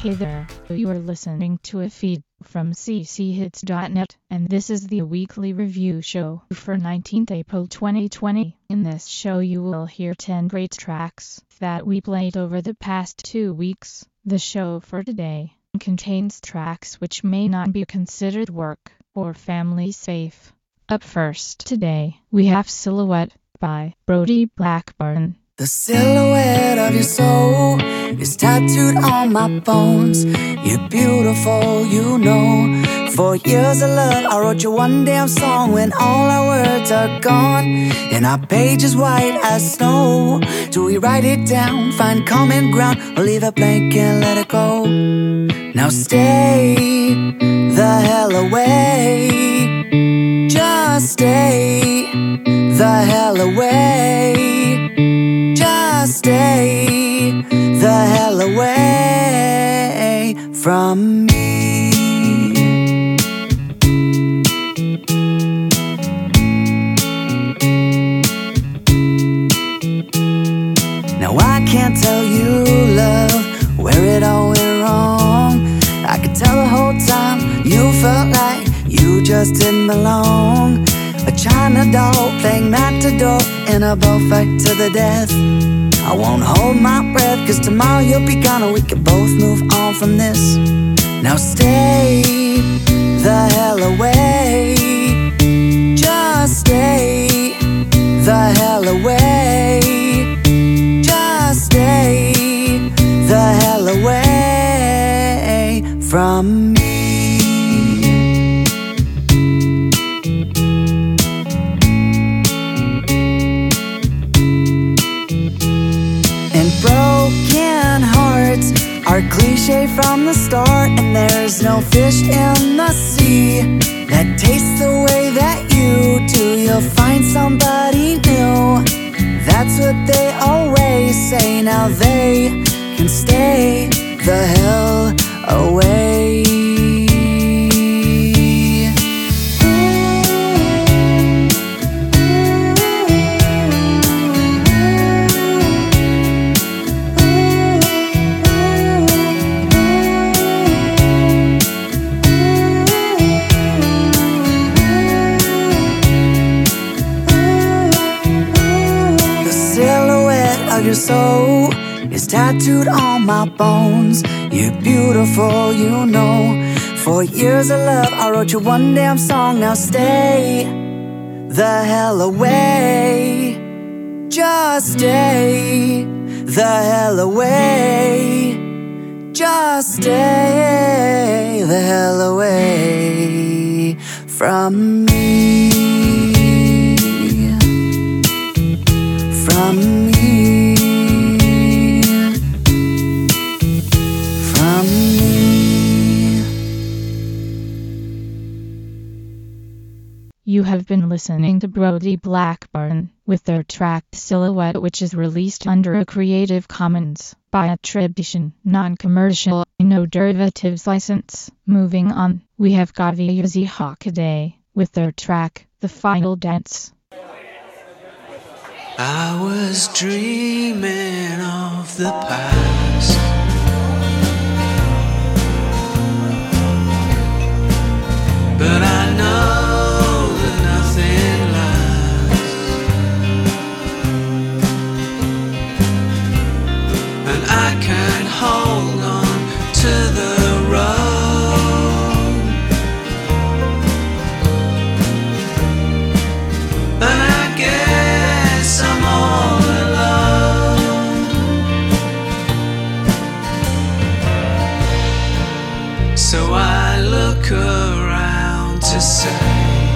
Hey there, you are listening to a feed from cchits.net, and this is the weekly review show for 19th April 2020. In this show you will hear 10 great tracks that we played over the past 2 weeks. The show for today contains tracks which may not be considered work or family safe. Up first today, we have Silhouette by Brody Blackburn. The silhouette of your soul is tattooed on my bones. You're beautiful, you know. For years of love, I wrote you one damn song when all our words are gone and our page is white as snow. Do we write it down, find common ground, or leave it blank and let it go? Now stay the hell away. Just stay the hell away. Stay the hell away from me. Now I can't tell you, love, where it all went wrong. I could tell the whole time you felt like you just didn't belong. A China doll playing matador in a bullfight to the death. I won't hold my breath, cause tomorrow you'll be gone and we can both move on from this. Now stay the hell away. Just stay the hell away. Just stay the hell away from me. Broken hearts are cliche from the start, and there's no fish in the sea that tastes the way that you do. You'll find somebody new, that's what they always say. Now they can stay the hell away. Your soul is tattooed on my bones. You're beautiful, you know. For years of love, I wrote you one damn song. Now stay the hell away. Just stay the hell away. Just stay the hell away from me. From me. You have been listening to Brody Blackburn with their track Silhouette, which is released under a Creative Commons by attribution, non-commercial, no derivatives license. Moving on, we have got Yuzi Hockaday with their track The Final Dance. I was dreaming of the past, but I know I can't hold on to the road, and I guess I'm all alone. So I look around to say,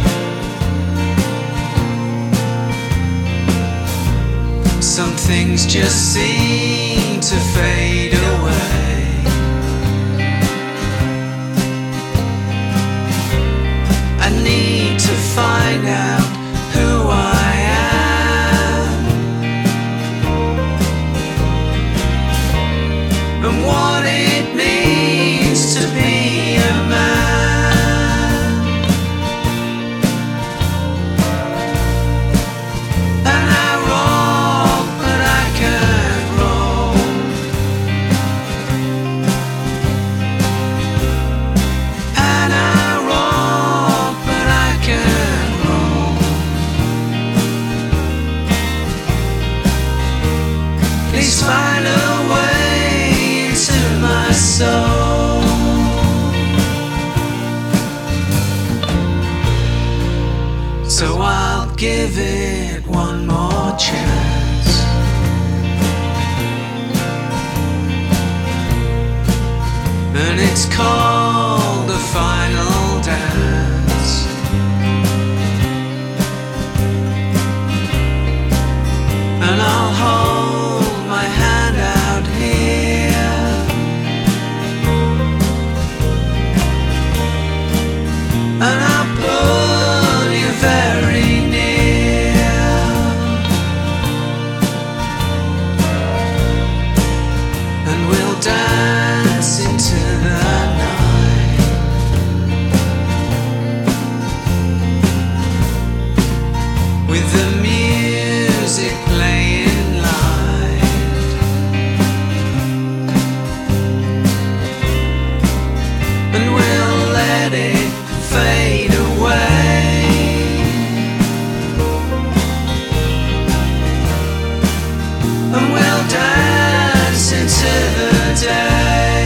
some things just seem to fade away. I need to find out who I am and what it means to be a man. And I rock, but I can't roll. please find a way into my soul. So I'll give it one more chance. And it's called the final dance. And I'll hold my hand out here, and I'll pull you very near, and we'll dance into the night with the music playing light. And we'll let it fade away, and we'll dance into the day,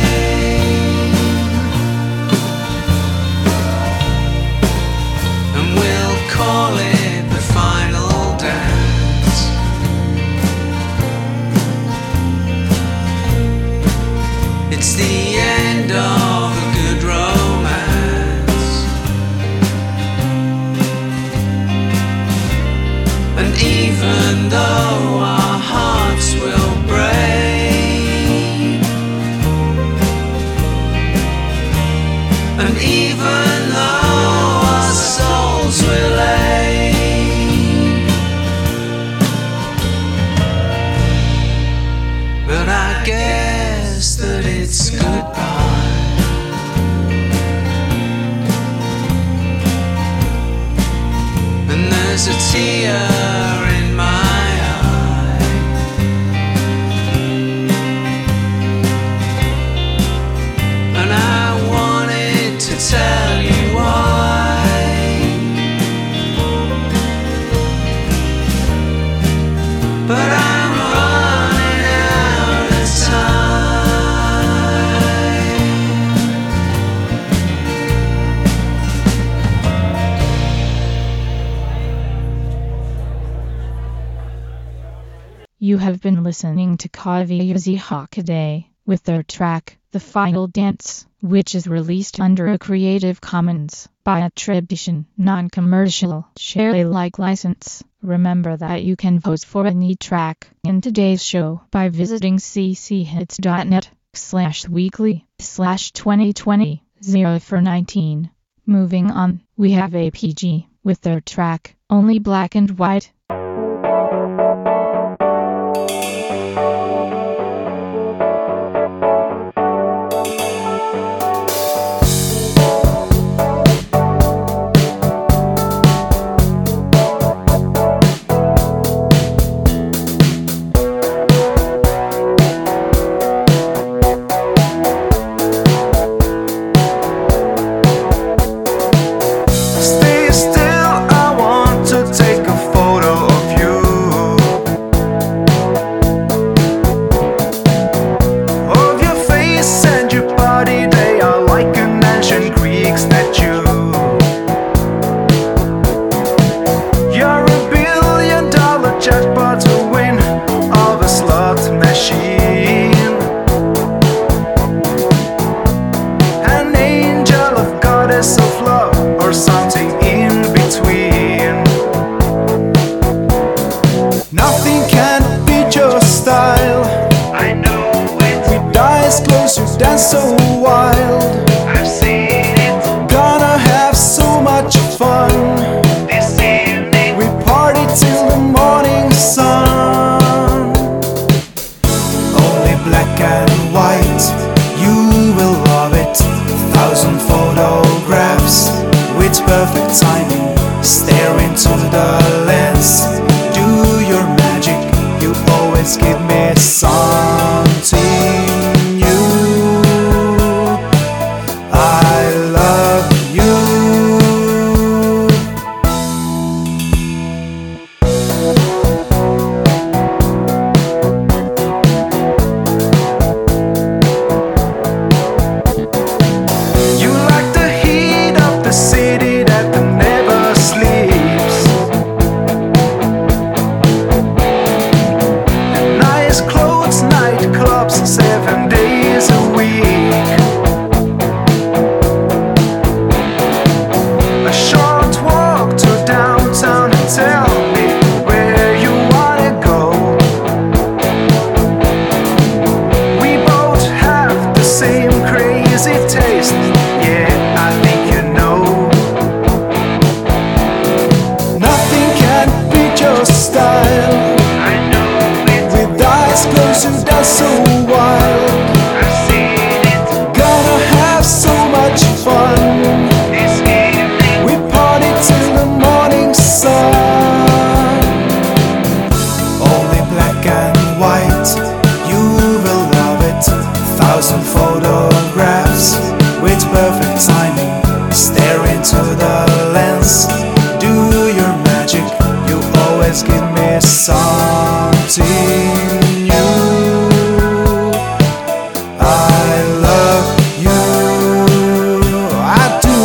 and we'll call it the final dance. It's the end of a good romance, and even though our hearts will break, and even though our souls will ache, but I guess that it's goodbye. And there's a tear in my eye, and I wanted to tell you why, but I'm running out of time. You have been listening to Kaviuzi Hockaday with their track, The Final Dance, which is released under a Creative Commons by attribution, non-commercial, share Alike license. Remember that you can vote for any track in today's show by visiting cchits.net/weekly/2020 0 Moving on, we have APG with their track, Only Black and White. Stay still, I want to take a photo of you. Of your face and your body, they are like an ancient Greek statue. You're $1 billion jackpot to win of a slot machine. An angel of goddess of love, or something in between. Nothing can beat your style. I know it, With eyes closed, you dance so wild. I've seen it Gonna have so much fun. this evening. We party till the morning sun. Only black and white, you will love it. 1,000 photographs with perfect timing. Stare into the lens. Do your magic. You always give me something new. I love you. to dance so wild. I've seen it Gonna have so much fun. this evening. We party till the morning sun. Only black and white, you will love it. 1,000 photographs with perfect timing. Stare into the lens, do your magic. You always give me something new. I love you, I do.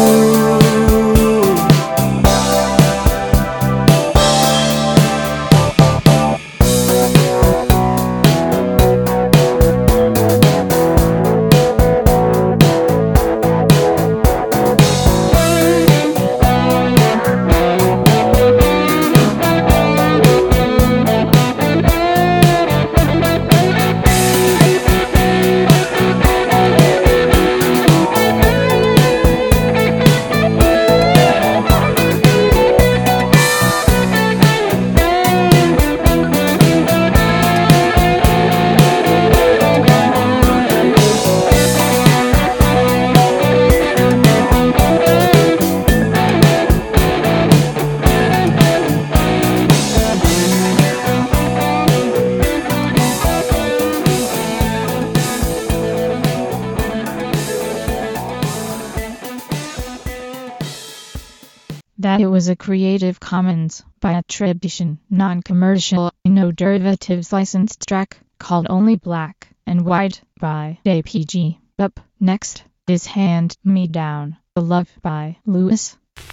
That it was a Creative Commons by attribution, non-commercial, no derivatives licensed track called Only Black and White by APG. Up next is Hand Me Down, The Love by Lewis.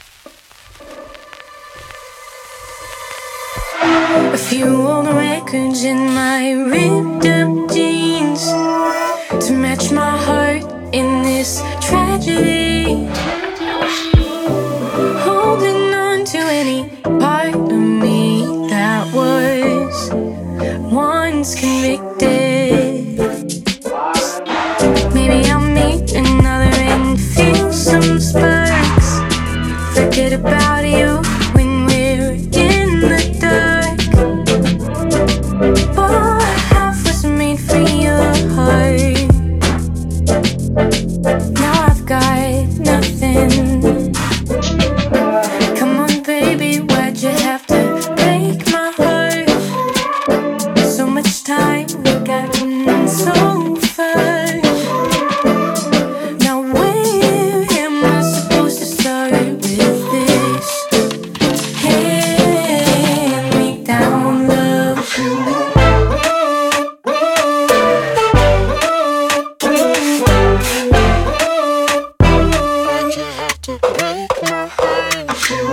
A few old records in my ripped up jeans to match my heart in this tragedy. Holding on to any part of me that was once convicted. Maybe I'll meet another and feel some sparks. Forget about you when we're in the dark. But half was made for your heart. Now I've got nothing. Come on, baby, why'd you have to break my heart? So much time, we've gotten so far. Now where am I supposed to start with this? Hand me down, love. Why'd you have to break my heart?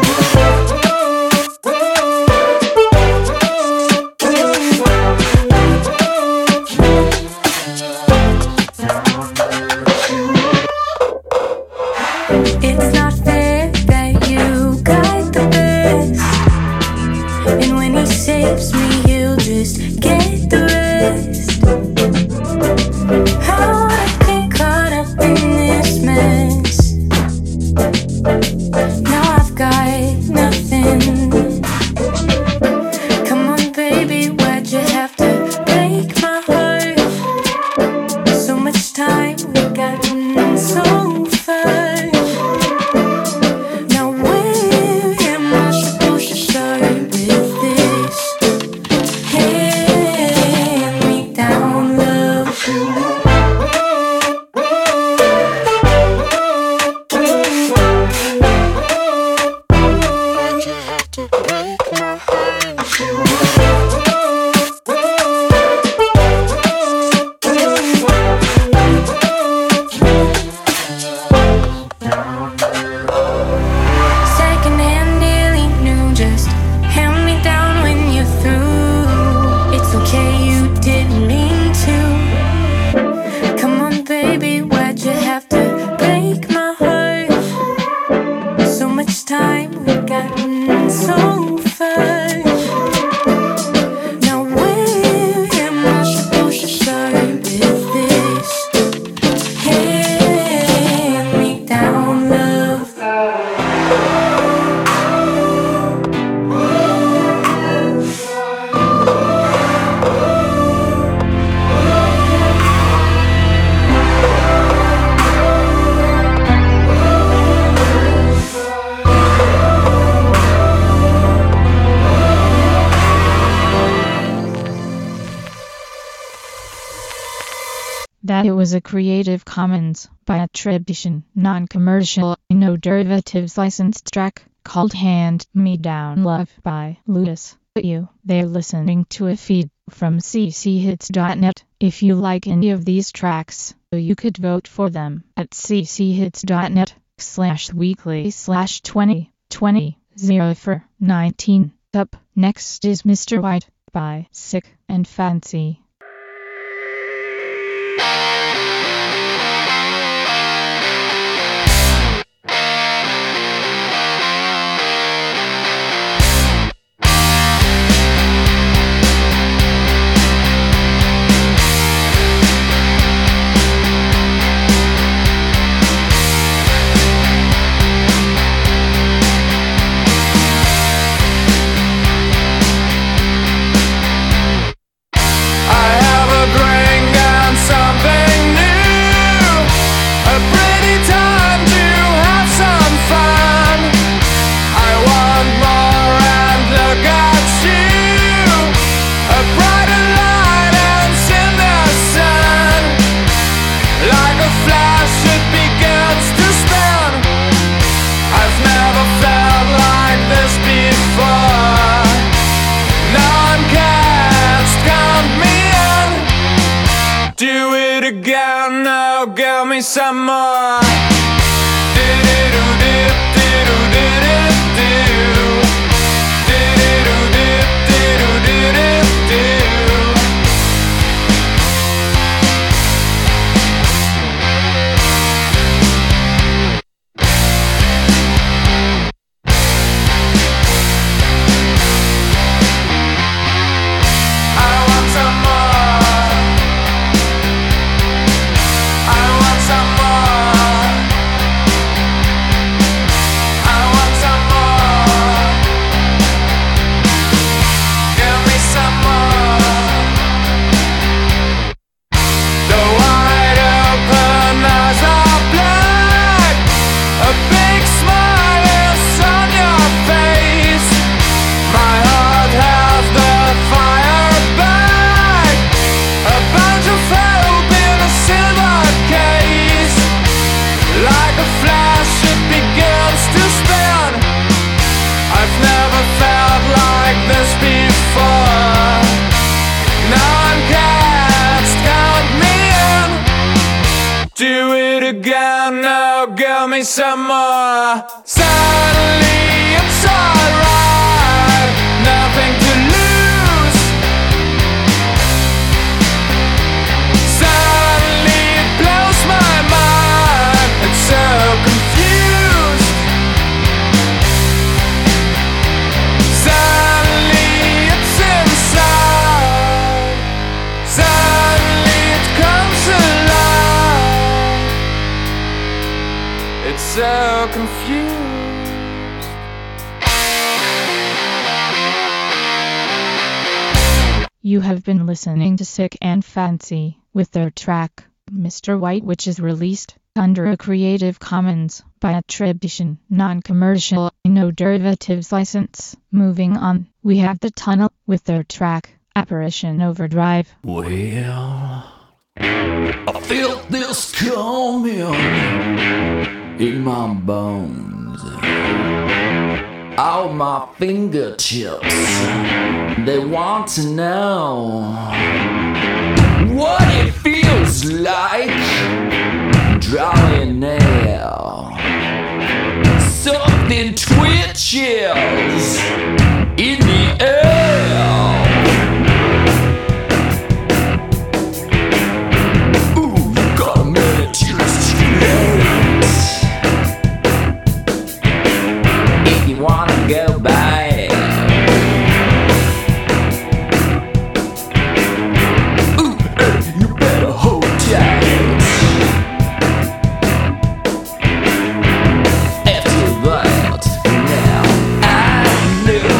It's not fair that you got the best, and when he saves me, he'll just get the rest. How'd I get caught up in this mess? Now I've got nothing. Come on, baby, why'd you have to break my heart? So much time, we've gotten so far. Now where am I supposed to start with this? Hand me down. that it was a Creative Commons by attribution, non-commercial, no derivatives licensed track called Hand Me Down Love by Ludus. They're listening to a feed from cchits.net. If you like any of these tracks, you could vote for them at cchits.net/weekly/2020 for 19. Up next is Mr. White by Sick and Fancy. Give me some more. Give me some more. Suddenly it's alright, nothing to lose. Suddenly it blows my mind, it's so confused. Suddenly it's inside, suddenly it comes alive. It's so confused. You have been listening to Sick and Fancy with their track, Mr. White, which is released under a Creative Commons by attribution, non-commercial, no derivatives license. Moving on, we have The Tunnel with their track, Apparition Overdrive. Well, I felt this coming in my bones. All my fingertips, they want to know what it feels like drawing nail. Something twitches in the air. Ooh, you got a minute to straight. If you wanna go back, ooh, hey, you better hold tight. After that, now I know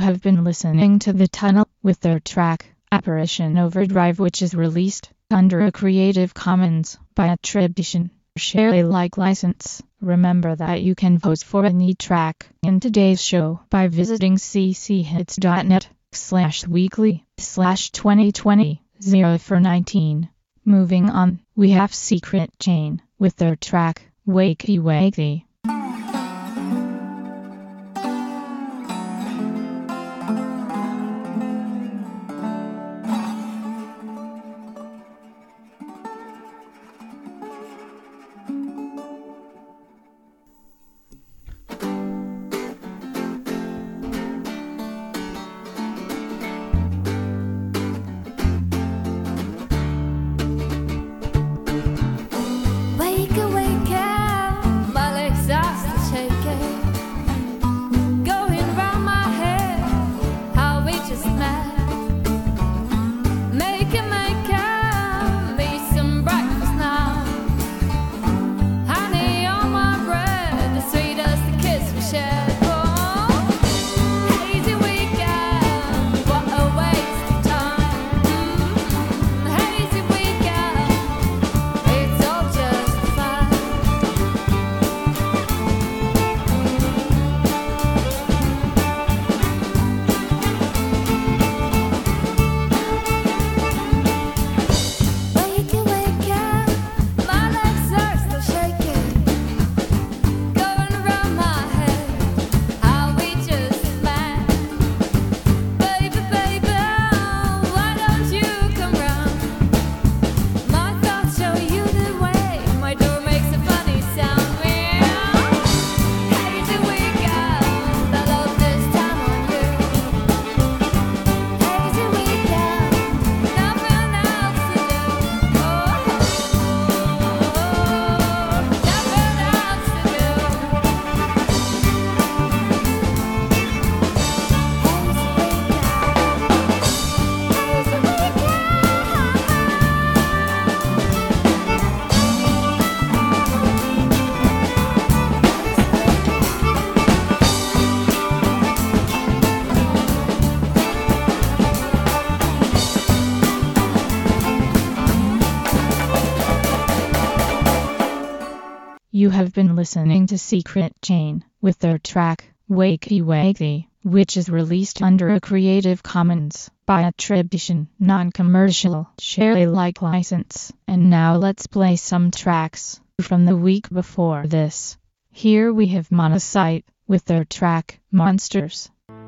have been listening to The Tunnel with their track Apparition Overdrive, which is released under a Creative Commons by attribution, share Alike license. Remember that you can vote for any track in today's show by visiting cchits.net/weekly/2020 Moving on, we have Secret Chain with their track Wakey Wakey. You have been listening to Secret Chain with their track Wakey Wakey, which is released under a Creative Commons by attribution, non-commercial, share Alike license. And now let's play some tracks from the week before this. Here we have Monocyte with their track Monsters.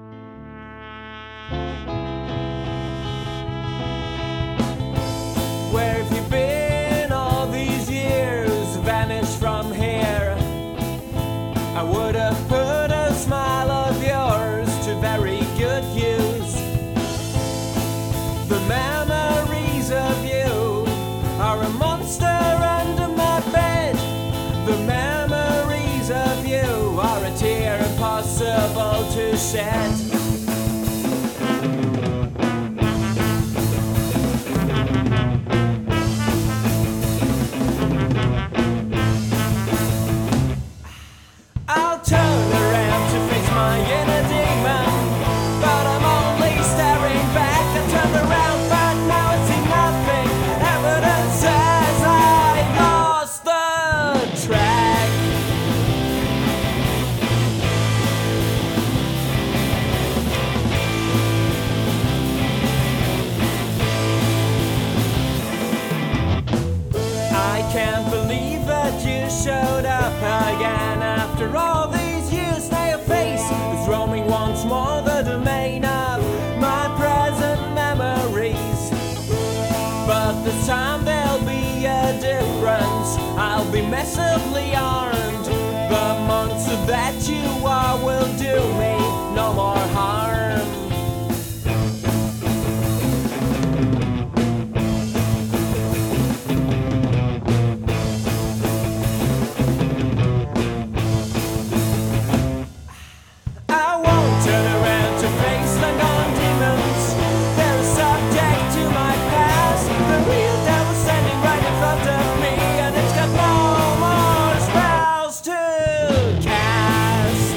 Where have you been all these years? Vanished from here. I would have put a smile of yours to very good use. The memories of you are a monster under my bed. The memories of you are a tear impossible to shed. I'll turn around to face my inner demon, but I'm only staring back. I turned around, but now I see nothing. Evidence says I lost the track. I can't believe that you showed up again. After all these years, now your face is roaming once more the domain of my present memories. But this time there'll be a difference. I'll be massively armed. The monster that you are will do me no more harm. Of me, and it's got no more spells to cast.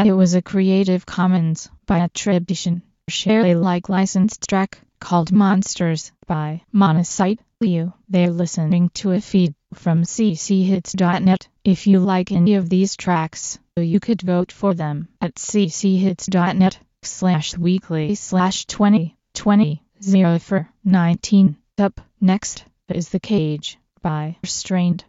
that it was a Creative Commons by attribution, share Alike licensed track called Monsters by Monocyte Leo. They're listening to a feed from cchits.net. If you like any of these tracks, you could vote for them at cchits.net/weekly/2020 Up next is The Cage by Strained.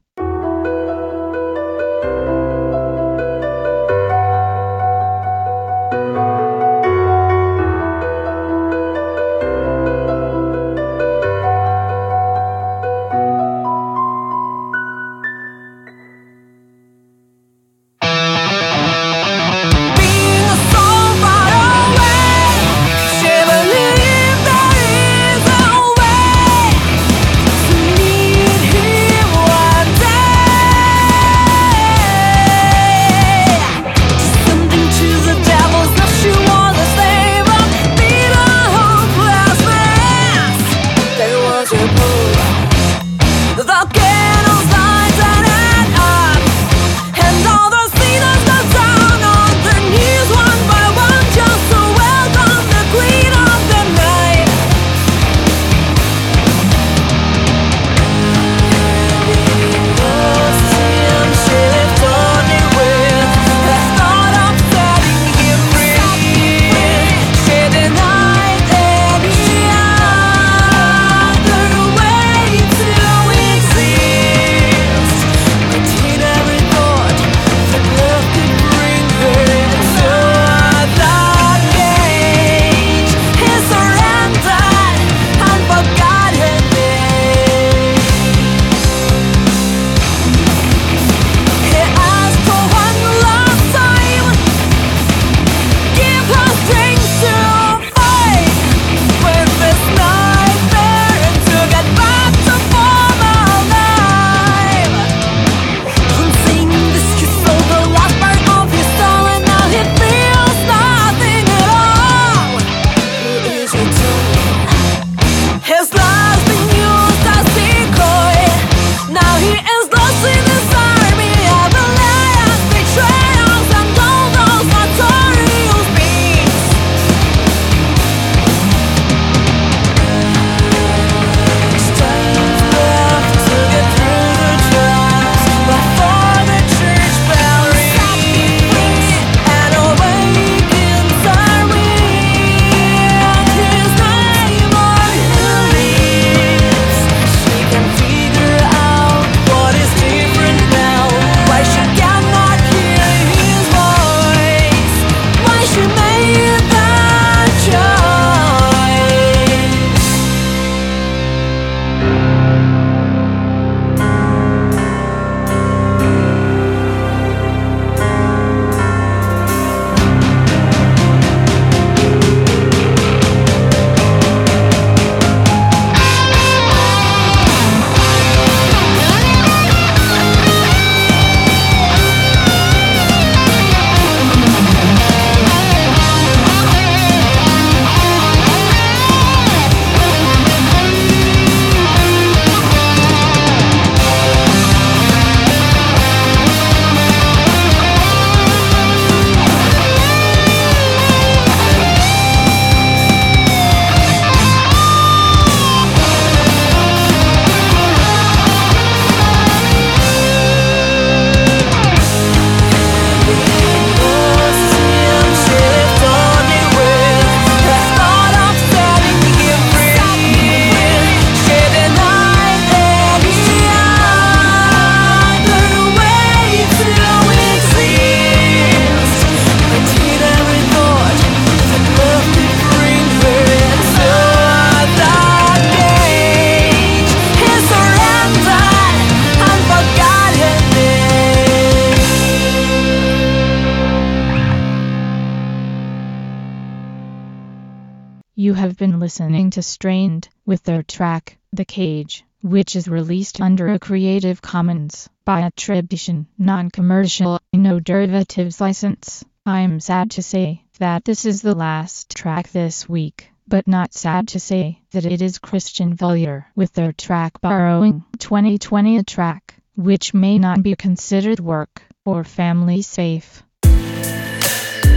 You have been listening to Strained with their track, The Cage, which is released under a Creative Commons by attribution, non-commercial, no derivatives license. I'm sad to say that this is the last track this week, but not sad to say that it is Christian Valier with their track Borrowing 2020, a track which may not be considered work or family safe.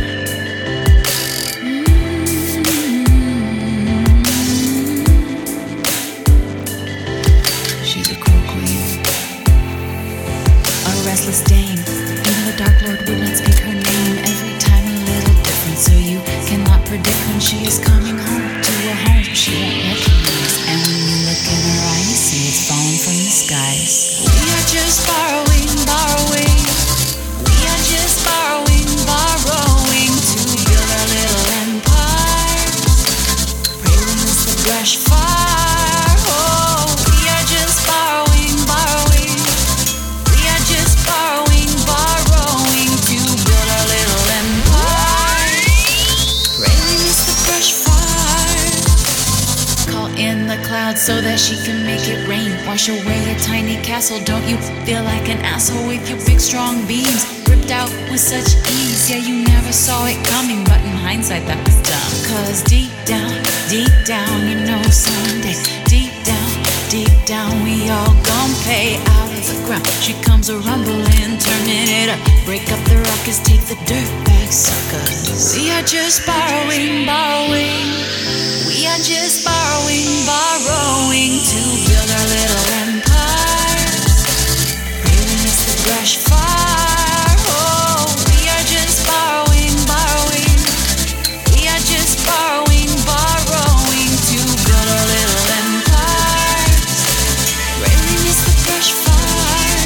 faceless dame. Even the Dark Lord would not speak her name. Every time a little different, so you cannot predict when she is coming home to a home she won't recognize. And when you look in her eyes, you see it's falling from the skies. We are just borrowing, borrowing. We are just borrowing, borrowing to build our little empire. Pray we miss the brush fire. Oh, we are just borrowing, borrowing. We are just borrowing, borrowing to build our little empire. Pray we miss the brush fire. Call in the clouds so that she can make it rain. Wash away a tiny castle. Don't you feel like an asshole with your big strong beams ripped out with such ease? Yeah, you never saw it coming, but in hindsight that was dumb. Cause deep down, you know someday, deep down, we all gon' pay out of the ground. She comes a rumbling, turning it up, break up the ruckus, take the dirt back, suckers. We are just borrowing, borrowing. We are just borrowing, borrowing to build our little empire. Pray we miss the brush fire. Oh, we are just borrowing, borrowing. We are just borrowing, borrowing to build our little empire. Pray we miss the brush fire.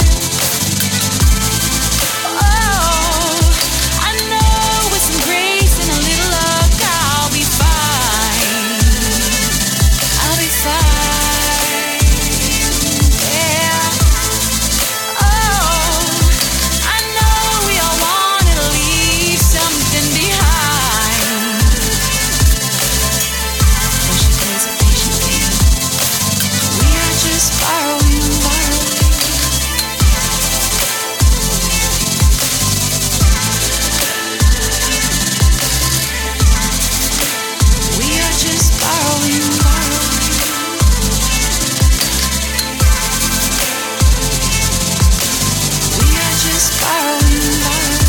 Oh, I know with some grace and a little luck I'll be fine. I'll be fine. Yeah. Oh, I know we all wanted to leave something behind. But she plays a patient game. We are just borrowing, borrowing. We are just borrowing, borrowing. We are just borrowing, borrowing.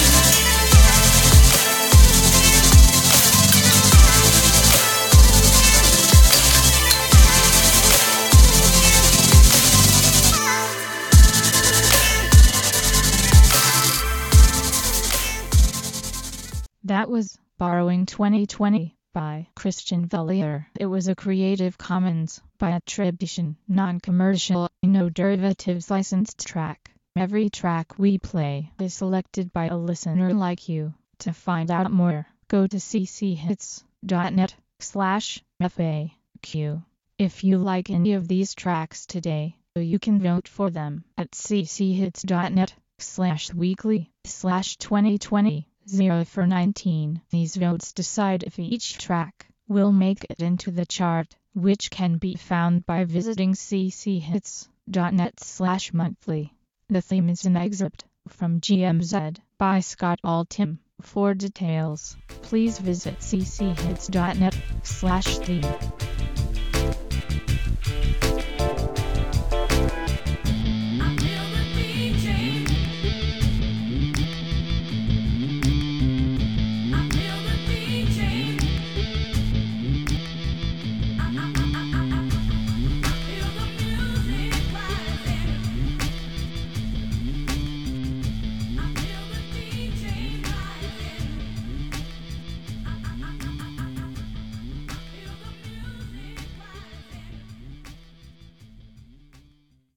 That was Borrowing 2020 by Christian Vellier. It was a Creative Commons by attribution, non-commercial, no derivatives licensed track. Every track we play is selected by a listener like you. To find out more, go to cchits.net/FAQ. If you like any of these tracks today, you can vote for them at cchits.net/weekly/2020. 0 for 19. These votes decide if each track will make it into the chart, which can be found by visiting cchits.net/monthly. The theme is an excerpt from GMZ by Scott Altham. For details, please visit cchits.net/theme.